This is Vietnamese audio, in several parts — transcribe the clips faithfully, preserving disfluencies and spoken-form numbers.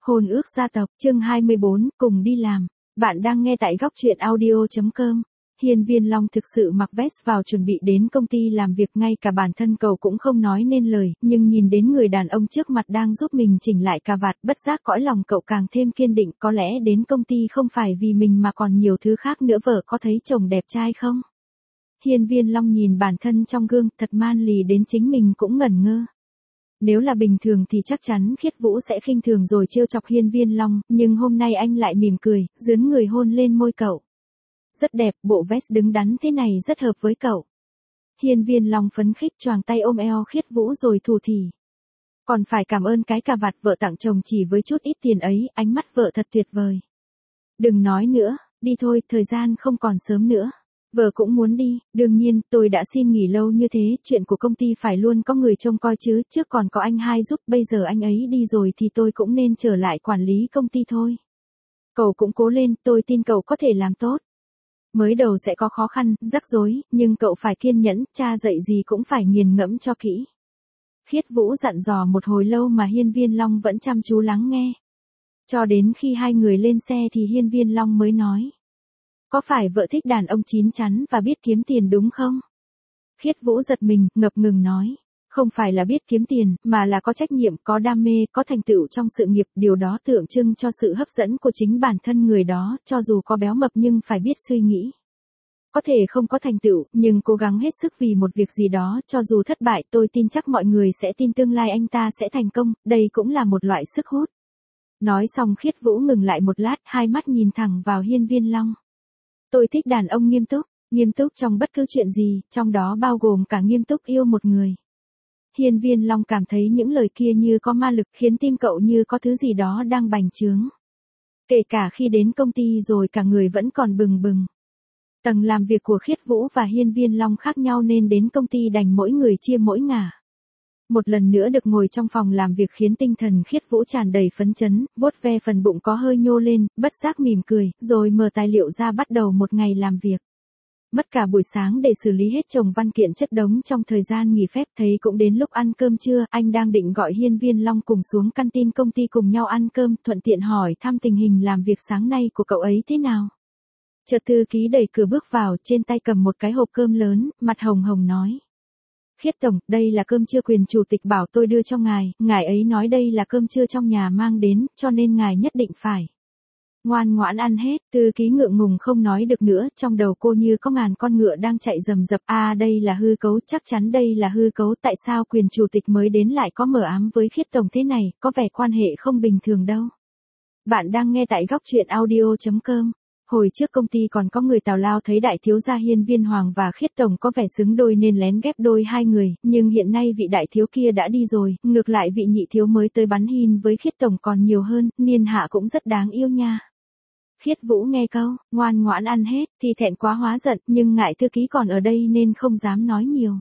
Hôn ước gia tộc, chương hai mươi bốn, cùng đi làm. Bạn đang nghe tại góc truyện audio chấm com. Hiên Viên Long thực sự mặc vest vào chuẩn bị đến công ty làm việc, ngay cả bản thân cậu cũng không nói nên lời, nhưng nhìn đến người đàn ông trước mặt đang giúp mình chỉnh lại cà vạt, bất giác cõi lòng cậu càng thêm kiên định, có lẽ đến công ty không phải vì mình mà còn nhiều thứ khác nữa. Vợ có thấy chồng đẹp trai không? Hiên Viên Long nhìn bản thân trong gương, thật man lì đến chính mình cũng ngẩn ngơ. Nếu là bình thường thì chắc chắn Khiết Vũ sẽ khinh thường rồi trêu chọc Hiên Viên Long, nhưng hôm nay anh lại mỉm cười, dướn người hôn lên môi cậu. Rất đẹp, bộ vest đứng đắn thế này rất hợp với cậu. Hiên Viên Long phấn khích choàng tay ôm eo Khiết Vũ rồi thủ thỉ. Còn phải cảm ơn cái cà vạt vợ tặng chồng chỉ với chút ít tiền ấy, ánh mắt vợ thật tuyệt vời. Đừng nói nữa, đi thôi, thời gian không còn sớm nữa. Vợ cũng muốn đi, đương nhiên, tôi đã xin nghỉ lâu như thế, chuyện của công ty phải luôn có người trông coi chứ, trước còn có anh hai giúp, bây giờ anh ấy đi rồi thì tôi cũng nên trở lại quản lý công ty thôi. Cậu cũng cố lên, tôi tin cậu có thể làm tốt. Mới đầu sẽ có khó khăn, rắc rối, nhưng cậu phải kiên nhẫn, cha dạy gì cũng phải nghiền ngẫm cho kỹ. Khiết Vũ dặn dò một hồi lâu mà Hiên Viên Long vẫn chăm chú lắng nghe. Cho đến khi hai người lên xe thì Hiên Viên Long mới nói. Có phải vợ thích đàn ông chín chắn và biết kiếm tiền đúng không? Khiết Vũ giật mình, ngập ngừng nói. Không phải là biết kiếm tiền, mà là có trách nhiệm, có đam mê, có thành tựu trong sự nghiệp, điều đó tượng trưng cho sự hấp dẫn của chính bản thân người đó, cho dù có béo mập nhưng phải biết suy nghĩ. Có thể không có thành tựu, nhưng cố gắng hết sức vì một việc gì đó, cho dù thất bại, tôi tin chắc mọi người sẽ tin tương lai anh ta sẽ thành công, đây cũng là một loại sức hút. Nói xong Khiết Vũ ngừng lại một lát, hai mắt nhìn thẳng vào Hiên Viên Long. Tôi thích đàn ông nghiêm túc, nghiêm túc trong bất cứ chuyện gì, trong đó bao gồm cả nghiêm túc yêu một người. Hiên Viên Long cảm thấy những lời kia như có ma lực, khiến tim cậu như có thứ gì đó đang bành trướng. Kể cả khi đến công ty rồi cả người vẫn còn bừng bừng. Tầng làm việc của Khiết Vũ và Hiên Viên Long khác nhau nên đến công ty đành mỗi người chia mỗi ngả. Một lần nữa được ngồi trong phòng làm việc khiến tinh thần Khiết Vũ tràn đầy phấn chấn, vuốt ve phần bụng có hơi nhô lên, bất giác mỉm cười, rồi mở tài liệu ra bắt đầu một ngày làm việc. Mất cả buổi sáng để xử lý hết chồng văn kiện chất đống trong thời gian nghỉ phép, thấy cũng đến lúc ăn cơm trưa, anh đang định gọi Hiên Viên Long cùng xuống canteen công ty cùng nhau ăn cơm, thuận tiện hỏi thăm tình hình làm việc sáng nay của cậu ấy thế nào. Chợt thư ký đẩy cửa bước vào, trên tay cầm một cái hộp cơm lớn, mặt hồng hồng nói. Khiết tổng, đây là cơm trưa quyền chủ tịch bảo tôi đưa cho ngài, ngài ấy nói đây là cơm trưa trong nhà mang đến, cho nên ngài nhất định phải ngoan ngoãn ăn hết. Thư ký ngượng ngùng không nói được nữa, trong đầu cô như có ngàn con ngựa đang chạy rầm rập. À, đây là hư cấu, chắc chắn đây là hư cấu, tại sao quyền chủ tịch mới đến lại có mờ ám với Khiết tổng thế này, có vẻ quan hệ không bình thường đâu. Bạn đang nghe tại góc truyện audio chấm com. Hồi trước công ty còn có người tào lao thấy đại thiếu gia Hiên Viên Hoàng và Khiết tổng có vẻ xứng đôi nên lén ghép đôi hai người, nhưng hiện nay vị đại thiếu kia đã đi rồi, ngược lại vị nhị thiếu mới tới bắn Hiên với Khiết tổng còn nhiều hơn, niên hạ cũng rất đáng yêu nha. Khiết Vũ nghe câu, ngoan ngoãn ăn hết, thì thẹn quá hóa giận, nhưng ngại thư ký còn ở đây nên không dám nói nhiều.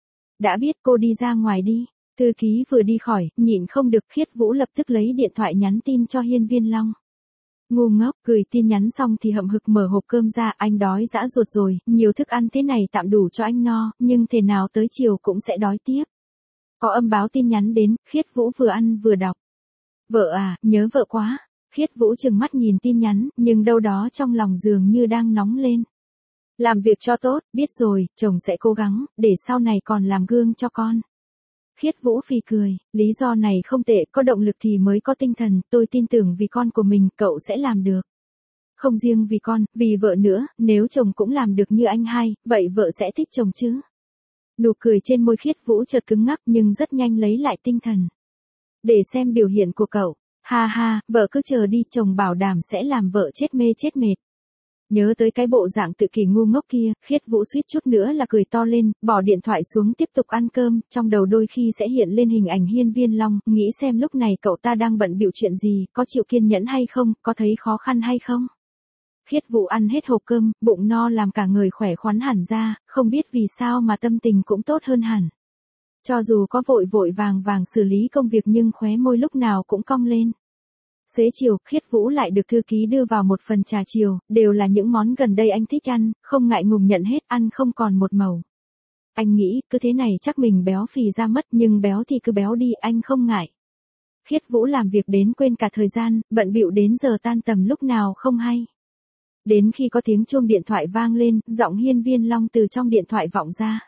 Đã biết, cô đi ra ngoài đi. Thư ký vừa đi khỏi, nhịn không được, Khiết Vũ lập tức lấy điện thoại nhắn tin cho Hiên Viên Long. Ngu ngốc, gửi tin nhắn xong thì hậm hực mở hộp cơm ra, anh đói dã ruột rồi, nhiều thức ăn thế này tạm đủ cho anh no, nhưng thế nào tới chiều cũng sẽ đói tiếp. Có âm báo tin nhắn đến, Khiết Vũ vừa ăn vừa đọc. Vợ à, nhớ vợ quá. Khiết Vũ trừng mắt nhìn tin nhắn, nhưng đâu đó trong lòng dường như đang nóng lên. Làm việc cho tốt, biết rồi, chồng sẽ cố gắng, để sau này còn làm gương cho con. Khiết Vũ phì cười, lý do này không tệ, có động lực thì mới có tinh thần, tôi tin tưởng vì con của mình, cậu sẽ làm được. Không riêng vì con, vì vợ nữa, nếu chồng cũng làm được như anh hai, vậy vợ sẽ thích chồng chứ. Nụ cười trên môi Khiết Vũ chợt cứng ngắc nhưng rất nhanh lấy lại tinh thần. Để xem biểu hiện của cậu. Ha ha, vợ cứ chờ đi, chồng bảo đảm sẽ làm vợ chết mê chết mệt. Nhớ tới cái bộ dạng tự kỷ ngu ngốc kia, Khiết Vũ suýt chút nữa là cười to lên, bỏ điện thoại xuống tiếp tục ăn cơm, trong đầu đôi khi sẽ hiện lên hình ảnh Hiên Viên Long, nghĩ xem lúc này cậu ta đang bận bịu chuyện gì, có chịu kiên nhẫn hay không, có thấy khó khăn hay không. Khiết Vũ ăn hết hộp cơm, bụng no làm cả người khỏe khoắn hẳn ra, không biết vì sao mà tâm tình cũng tốt hơn hẳn. Cho dù có vội vội vàng vàng xử lý công việc nhưng khóe môi lúc nào cũng cong lên. Xế chiều, Khiết Vũ lại được thư ký đưa vào một phần trà chiều, đều là những món gần đây anh thích ăn, không ngại ngùng nhận hết, ăn không còn một màu. Anh nghĩ, cứ thế này chắc mình béo phì ra mất, nhưng béo thì cứ béo đi, anh không ngại. Khiết Vũ làm việc đến quên cả thời gian, bận bịu đến giờ tan tầm lúc nào không hay. Đến khi có tiếng chuông điện thoại vang lên, giọng Hiên Viên Long từ trong điện thoại vọng ra.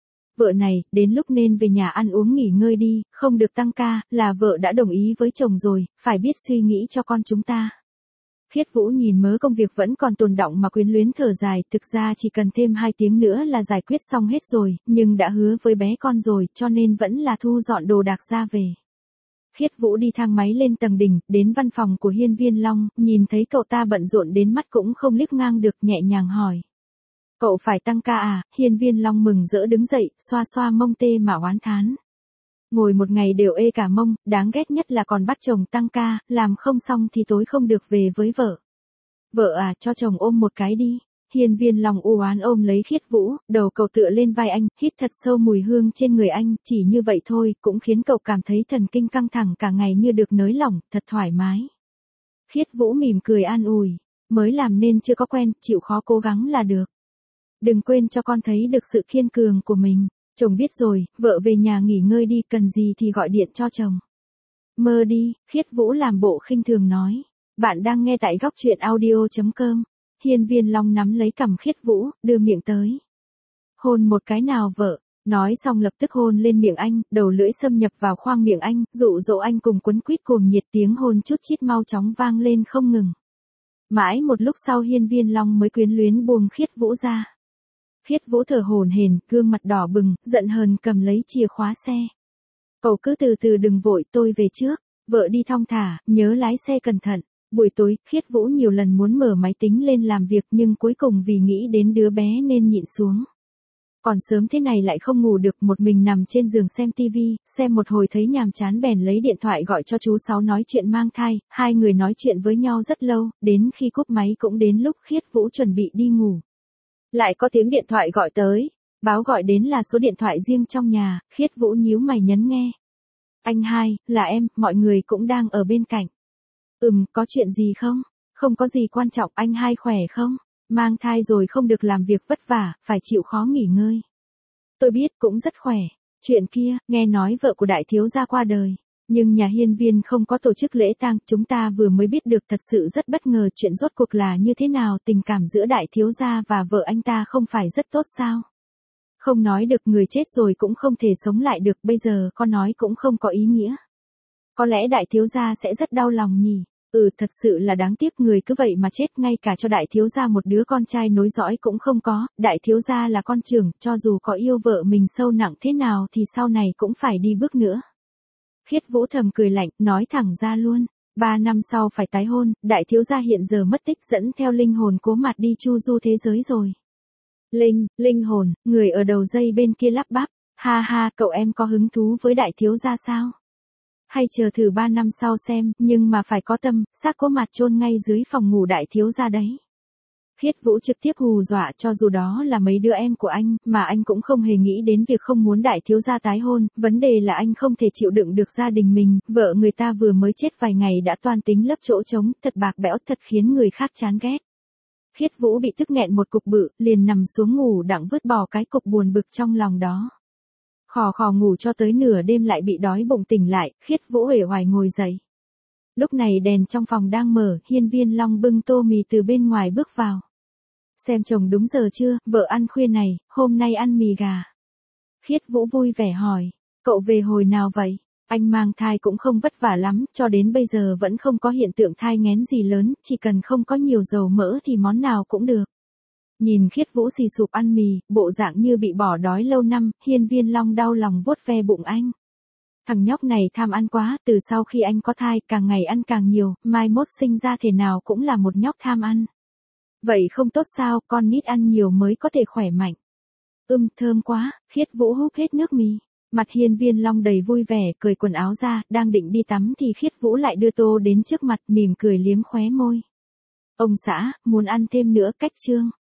Vợ này, đến lúc nên về nhà ăn uống nghỉ ngơi đi, không được tăng ca, là vợ đã đồng ý với chồng rồi, phải biết suy nghĩ cho con chúng ta. Khiết Vũ nhìn mớ công việc vẫn còn tồn đọng mà quyến luyến thở dài, thực ra chỉ cần thêm hai tiếng nữa là giải quyết xong hết rồi, nhưng đã hứa với bé con rồi, cho nên vẫn là thu dọn đồ đạc ra về. Khiết Vũ đi thang máy lên tầng đỉnh, đến văn phòng của Hiên Viên Long, nhìn thấy cậu ta bận rộn đến mắt cũng không liếc ngang được, nhẹ nhàng hỏi. Cậu phải tăng ca à? Hiên Viên Long mừng rỡ đứng dậy, xoa xoa mông tê mà oán thán. Ngồi một ngày đều ê cả mông, đáng ghét nhất là còn bắt chồng tăng ca, làm không xong thì tối không được về với vợ. Vợ à, cho chồng ôm một cái đi. Hiên Viên Long u oán ôm lấy Khiết Vũ, đầu cậu tựa lên vai anh, hít thật sâu mùi hương trên người anh, chỉ như vậy thôi, cũng khiến cậu cảm thấy thần kinh căng thẳng cả ngày như được nới lỏng, thật thoải mái. Khiết Vũ mỉm cười an ủi, mới làm nên chưa có quen, chịu khó cố gắng là được. Đừng quên cho con thấy được sự kiên cường của mình. Chồng biết rồi, vợ về nhà nghỉ ngơi đi, cần gì thì gọi điện cho chồng. Mơ đi, Khiết Vũ làm bộ khinh thường nói. Bạn đang nghe tại góc truyện audio chấm com. Hiên Viên Long nắm lấy cằm Khiết Vũ, đưa miệng tới. Hôn một cái nào vợ. Nói xong lập tức hôn lên miệng anh, đầu lưỡi xâm nhập vào khoang miệng anh, dụ dỗ anh cùng quấn quýt cuồng nhiệt, tiếng hôn chút chít mau chóng vang lên không ngừng. Mãi một lúc sau Hiên Viên Long mới quyến luyến buông Khiết Vũ ra. Khiết Vũ thở hổn hển, gương mặt đỏ bừng, giận hờn cầm lấy chìa khóa xe. Cậu cứ từ từ đừng vội, tôi về trước. Vợ đi thong thả, nhớ lái xe cẩn thận. Buổi tối, Khiết Vũ nhiều lần muốn mở máy tính lên làm việc nhưng cuối cùng vì nghĩ đến đứa bé nên nhịn xuống. Còn sớm thế này lại không ngủ được, một mình nằm trên giường xem tivi, xem một hồi thấy nhàm chán bèn lấy điện thoại gọi cho chú Sáu nói chuyện mang thai, hai người nói chuyện với nhau rất lâu, đến khi cúp máy cũng đến lúc Khiết Vũ chuẩn bị đi ngủ. Lại có tiếng điện thoại gọi tới, báo gọi đến là số điện thoại riêng trong nhà, Khiết Vũ nhíu mày nhấn nghe. Anh hai, là em, mọi người cũng đang ở bên cạnh. Ừm, có chuyện gì không? Không có gì quan trọng, anh hai khỏe không? Mang thai rồi không được làm việc vất vả, phải chịu khó nghỉ ngơi. Tôi biết, cũng rất khỏe. Chuyện kia, nghe nói vợ của đại thiếu gia qua đời. Nhưng nhà Hiên Viên không có tổ chức lễ tang, chúng ta vừa mới biết được, thật sự rất bất ngờ, chuyện rốt cuộc là như thế nào, tình cảm giữa đại thiếu gia và vợ anh ta không phải rất tốt sao? Không nói được, người chết rồi cũng không thể sống lại được, bây giờ con nói cũng không có ý nghĩa. Có lẽ đại thiếu gia sẽ rất đau lòng nhỉ? Ừ, thật sự là đáng tiếc, người cứ vậy mà chết, ngay cả cho đại thiếu gia một đứa con trai nối dõi cũng không có, đại thiếu gia là con trưởng, cho dù có yêu vợ mình sâu nặng thế nào thì sau này cũng phải đi bước nữa. Khiết Vũ thầm cười lạnh, nói thẳng ra luôn, ba năm sau phải tái hôn, đại thiếu gia hiện giờ mất tích, dẫn theo linh hồn Cố Mạt đi chu du thế giới rồi. Linh, linh hồn, người ở đầu dây bên kia lắp bắp, ha ha, cậu em có hứng thú với đại thiếu gia sao? Hay chờ thử ba năm sau xem, nhưng mà phải có tâm, xác Cố Mạt chôn ngay dưới phòng ngủ đại thiếu gia đấy. Khiết Vũ trực tiếp hù dọa, cho dù đó là mấy đứa em của anh, mà anh cũng không hề nghĩ đến việc không muốn đại thiếu gia tái hôn, vấn đề là anh không thể chịu đựng được gia đình mình, vợ người ta vừa mới chết vài ngày đã toan tính lấp chỗ trống, thật bạc bẽo, thật khiến người khác chán ghét. Khiết Vũ bị tức nghẹn một cục bự, liền nằm xuống ngủ đặng vứt bỏ cái cục buồn bực trong lòng đó. Khò khò ngủ cho tới nửa đêm lại bị đói bụng tỉnh lại, Khiết Vũ uể oải ngồi dậy. Lúc này đèn trong phòng đang mở, Hiên Viên Long bưng tô mì từ bên ngoài bước vào. Xem chồng đúng giờ chưa, vợ ăn khuya này, hôm nay ăn mì gà. Khiết Vũ vui vẻ hỏi, cậu về hồi nào vậy? Anh mang thai cũng không vất vả lắm, cho đến bây giờ vẫn không có hiện tượng thai nghén gì lớn, chỉ cần không có nhiều dầu mỡ thì món nào cũng được. Nhìn Khiết Vũ xì sụp ăn mì, bộ dạng như bị bỏ đói lâu năm, Hiên Viên Long đau lòng vuốt ve bụng anh. Thằng nhóc này tham ăn quá, từ sau khi anh có thai, càng ngày ăn càng nhiều, mai mốt sinh ra thể nào cũng là một nhóc tham ăn. Vậy không tốt sao, con nít ăn nhiều mới có thể khỏe mạnh. Ưm, thơm quá, Khiết Vũ húp hết nước mì. Mặt Hiên Viên Long đầy vui vẻ, cởi quần áo ra, đang định đi tắm thì Khiết Vũ lại đưa tô đến trước mặt, mỉm cười liếm khóe môi. Ông xã, muốn ăn thêm nữa, cách trương.